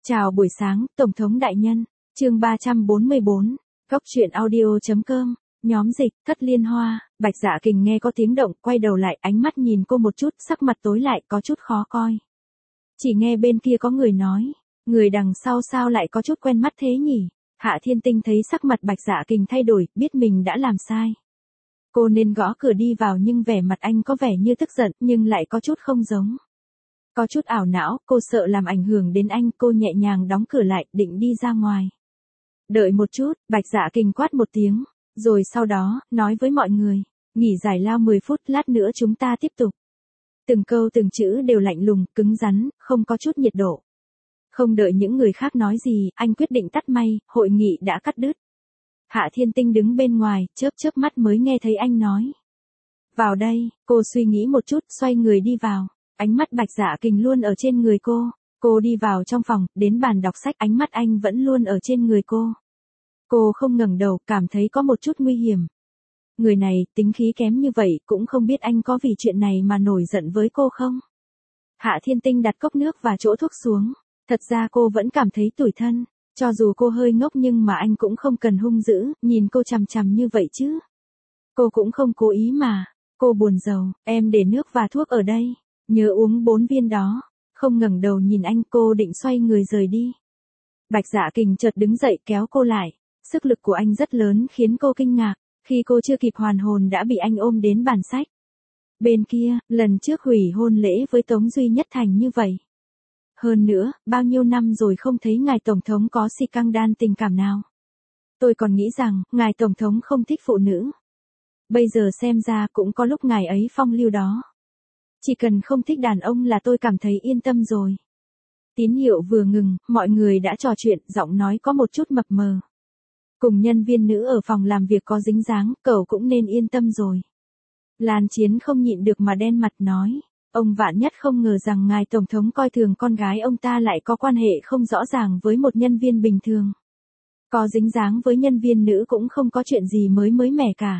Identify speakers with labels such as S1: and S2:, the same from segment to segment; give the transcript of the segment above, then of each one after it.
S1: Chào buổi sáng, Tổng thống đại nhân. Chương 344. Góc truyện audio.com. Nhóm dịch, Thất Liên Hoa. Bạch Dạ Kình nghe có tiếng động, quay đầu lại, ánh mắt nhìn cô một chút, sắc mặt tối lại, có chút khó coi. Chỉ nghe bên kia có người nói, người đằng sau sao lại có chút quen mắt thế nhỉ? Hạ Thiên Tinh thấy sắc mặt Bạch Dạ Kình thay đổi, biết mình đã làm sai. Cô nên gõ cửa đi vào nhưng vẻ mặt anh có vẻ như tức giận, nhưng lại có chút không giống. Có chút ảo não, cô sợ làm ảnh hưởng đến anh, cô nhẹ nhàng đóng cửa lại, định đi ra ngoài. Đợi một chút, Bạch Dạ Kình quát một tiếng, rồi sau đó, nói với mọi người, nghỉ giải lao 10 phút, lát nữa chúng ta tiếp tục. Từng câu từng chữ đều lạnh lùng, cứng rắn, không có chút nhiệt độ. Không đợi những người khác nói gì, anh quyết định tắt may, hội nghị đã cắt đứt. Hạ Thiên Tinh đứng bên ngoài, chớp mắt mới nghe thấy anh nói. Vào đây, cô suy nghĩ một chút, xoay người đi vào. Ánh mắt Bạch Dạ Kình luôn ở trên người cô. Cô đi vào trong phòng, đến bàn đọc sách, ánh mắt anh vẫn luôn ở trên người cô. Cô không ngẩng đầu, cảm thấy có một chút nguy hiểm. Người này, tính khí kém như vậy, cũng không biết anh có vì chuyện này mà nổi giận với cô không? Hạ Thiên Tinh đặt cốc nước và chỗ thuốc xuống. Thật ra cô vẫn cảm thấy tủi thân. Cho dù cô hơi ngốc nhưng mà anh cũng không cần hung dữ, nhìn cô chằm chằm như vậy chứ. Cô cũng không cố ý mà. Cô buồn rầu, em để nước và thuốc ở đây. Nhớ uống 4 viên đó. Không ngẩng đầu nhìn anh, cô định xoay người rời đi. Bạch Dạ Kình chợt đứng dậy kéo cô lại. Sức lực của anh rất lớn khiến cô kinh ngạc. Khi cô chưa kịp hoàn hồn đã bị anh ôm đến bàn sách. Bên kia, lần trước hủy hôn lễ với Tống Duy Nhất thành như vậy. Hơn nữa, bao nhiêu năm rồi không thấy ngài Tổng thống có si căng đan tình cảm nào. Tôi còn nghĩ rằng, ngài Tổng thống không thích phụ nữ. Bây giờ xem ra cũng có lúc ngài ấy phong lưu đó. Chỉ cần không thích đàn ông là tôi cảm thấy yên tâm rồi. Tín hiệu vừa ngừng, mọi người đã trò chuyện, giọng nói có một chút mập mờ. Cùng nhân viên nữ ở phòng làm việc có dính dáng, cậu cũng nên yên tâm rồi. Lan Chiến không nhịn được mà đen mặt nói. Ông Vạn Nhất không ngờ rằng ngài Tổng thống coi thường con gái ông ta lại có quan hệ không rõ ràng với một nhân viên bình thường. Có dính dáng với nhân viên nữ cũng không có chuyện gì mới mẻ cả.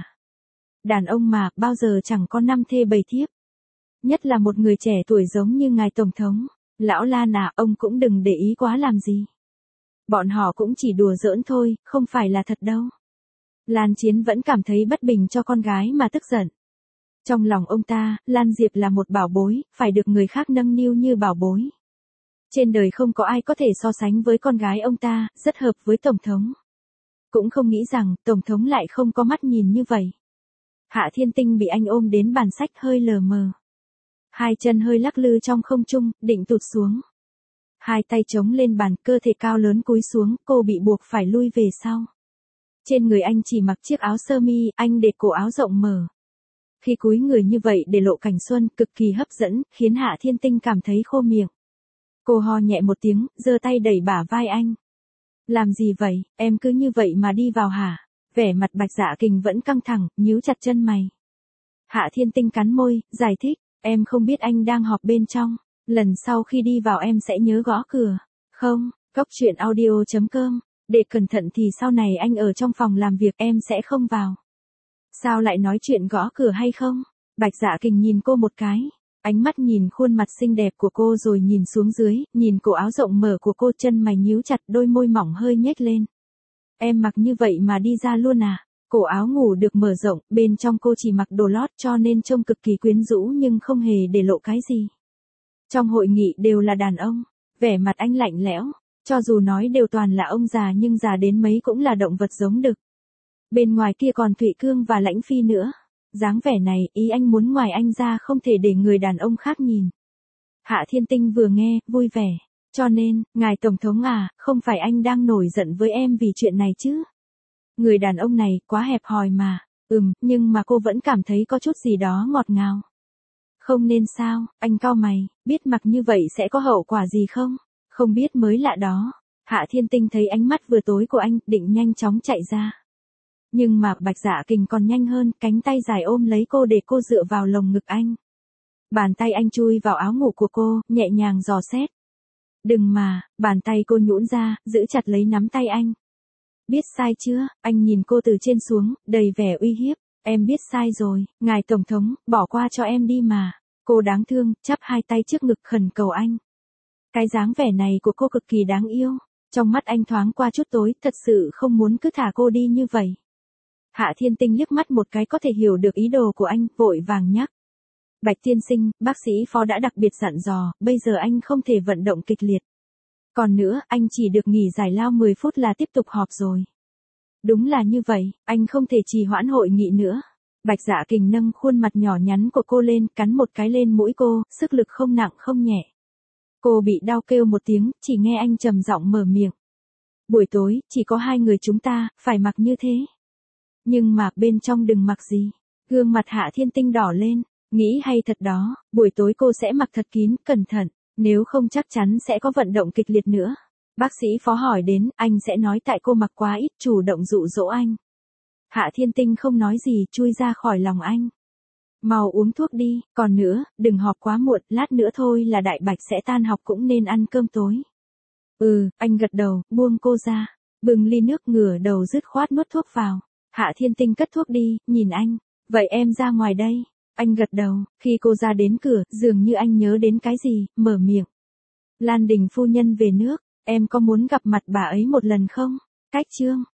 S1: Đàn ông mà, bao giờ chẳng có 5 thê 7 thiếp. Nhất là một người trẻ tuổi giống như ngài Tổng thống. Lão Lan à, ông cũng đừng để ý quá làm gì. Bọn họ cũng chỉ đùa giỡn thôi, không phải là thật đâu. Lan Chiến vẫn cảm thấy bất bình cho con gái mà tức giận. Trong lòng ông ta, Lan Diệp là một bảo bối, phải được người khác nâng niu như bảo bối. Trên đời không có ai có thể so sánh với con gái ông ta, rất hợp với Tổng thống. Cũng không nghĩ rằng, Tổng thống lại không có mắt nhìn như vậy. Hạ Thiên Tinh bị anh ôm đến bàn sách hơi lờ mờ. Hai chân hơi lắc lư trong không trung, định tụt xuống. Hai tay chống lên bàn, cơ thể cao lớn cúi xuống, cô bị buộc phải lui về sau. Trên người anh chỉ mặc chiếc áo sơ mi, anh để cổ áo rộng mở. Khi cúi người như vậy để lộ cảnh xuân, cực kỳ hấp dẫn, khiến Hạ Thiên Tinh cảm thấy khô miệng. Cô ho nhẹ một tiếng, giơ tay đẩy bả vai anh. Làm gì vậy, em cứ như vậy mà đi vào hả? Vẻ mặt Bạch Dạ Kình vẫn căng thẳng, nhíu chặt chân mày. Hạ Thiên Tinh cắn môi, giải thích, em không biết anh đang họp bên trong. Lần sau khi đi vào em sẽ nhớ gõ cửa. Không, góc truyện audio.com. Để cẩn thận thì sau này anh ở trong phòng làm việc em sẽ không vào. Sao lại nói chuyện gõ cửa hay không? Bạch Dạ Kình nhìn cô một cái. Ánh mắt nhìn khuôn mặt xinh đẹp của cô rồi nhìn xuống dưới, nhìn cổ áo rộng mở của cô, chân mày nhíu chặt, đôi môi mỏng hơi nhếch lên. Em mặc như vậy mà đi ra luôn à? Cổ áo ngủ được mở rộng, bên trong cô chỉ mặc đồ lót cho nên trông cực kỳ quyến rũ nhưng không hề để lộ cái gì. Trong hội nghị đều là đàn ông, vẻ mặt anh lạnh lẽo, cho dù nói đều toàn là ông già nhưng già đến mấy cũng là động vật giống đực. Bên ngoài kia còn Thụy Cương và Lãnh Phi nữa. Dáng vẻ này, ý anh muốn ngoài anh ra không thể để người đàn ông khác nhìn. Hạ Thiên Tinh vừa nghe, vui vẻ. Cho nên, ngài Tổng thống à, không phải anh đang nổi giận với em vì chuyện này chứ? Người đàn ông này, quá hẹp hòi mà. Nhưng mà cô vẫn cảm thấy có chút gì đó ngọt ngào. Không nên sao, anh cau mày, biết mặc như vậy sẽ có hậu quả gì không? Không biết mới lạ đó. Hạ Thiên Tinh thấy ánh mắt vừa tối của anh, định nhanh chóng chạy ra. Nhưng mà Bạch Dạ Kình còn nhanh hơn, cánh tay dài ôm lấy cô để cô dựa vào lồng ngực anh. Bàn tay anh chui vào áo ngủ của cô, nhẹ nhàng dò xét. Đừng mà, bàn tay cô nhũn ra, giữ chặt lấy nắm tay anh. Biết sai chưa? Anh nhìn cô từ trên xuống, đầy vẻ uy hiếp. Em biết sai rồi, ngài Tổng thống, bỏ qua cho em đi mà. Cô đáng thương, chắp hai tay trước ngực khẩn cầu anh. Cái dáng vẻ này của cô cực kỳ đáng yêu. Trong mắt anh thoáng qua chút tối, thật sự không muốn cứ thả cô đi như vậy. Hạ Thiên Tinh liếc mắt một cái có thể hiểu được ý đồ của anh, vội vàng nhắc. Bạch tiên sinh, bác sĩ phó đã đặc biệt dặn dò, bây giờ anh không thể vận động kịch liệt. Còn nữa, anh chỉ được nghỉ giải lao 10 phút là tiếp tục họp rồi. Đúng là như vậy, anh không thể trì hoãn hội nghị nữa. Bạch Dạ Kình nâng khuôn mặt nhỏ nhắn của cô lên, cắn một cái lên mũi cô, sức lực không nặng không nhẹ. Cô bị đau kêu một tiếng, chỉ nghe anh trầm giọng mở miệng. Buổi tối, chỉ có 2 người chúng ta, phải mặc như thế. Nhưng mà, bên trong đừng mặc gì. Gương mặt Hạ Thiên Tinh đỏ lên, nghĩ hay thật đó, buổi tối cô sẽ mặc thật kín, cẩn thận, nếu không chắc chắn sẽ có vận động kịch liệt nữa. Bác sĩ phó hỏi đến, anh sẽ nói tại cô mặc quá ít, chủ động dụ dỗ anh. Hạ Thiên Tinh không nói gì, chui ra khỏi lòng anh. Mau uống thuốc đi, còn nữa, đừng họp quá muộn, lát nữa thôi là Đại Bạch sẽ tan học cũng nên ăn cơm tối. Anh gật đầu, buông cô ra, bưng ly nước ngửa đầu dứt khoát nuốt thuốc vào. Hạ Thiên Tinh cất thuốc đi, nhìn anh, vậy em ra ngoài đây. Anh gật đầu, khi cô ra đến cửa, dường như anh nhớ đến cái gì, mở miệng. Lan Đình phu nhân về nước, em có muốn gặp mặt bà ấy một lần không? Cách chương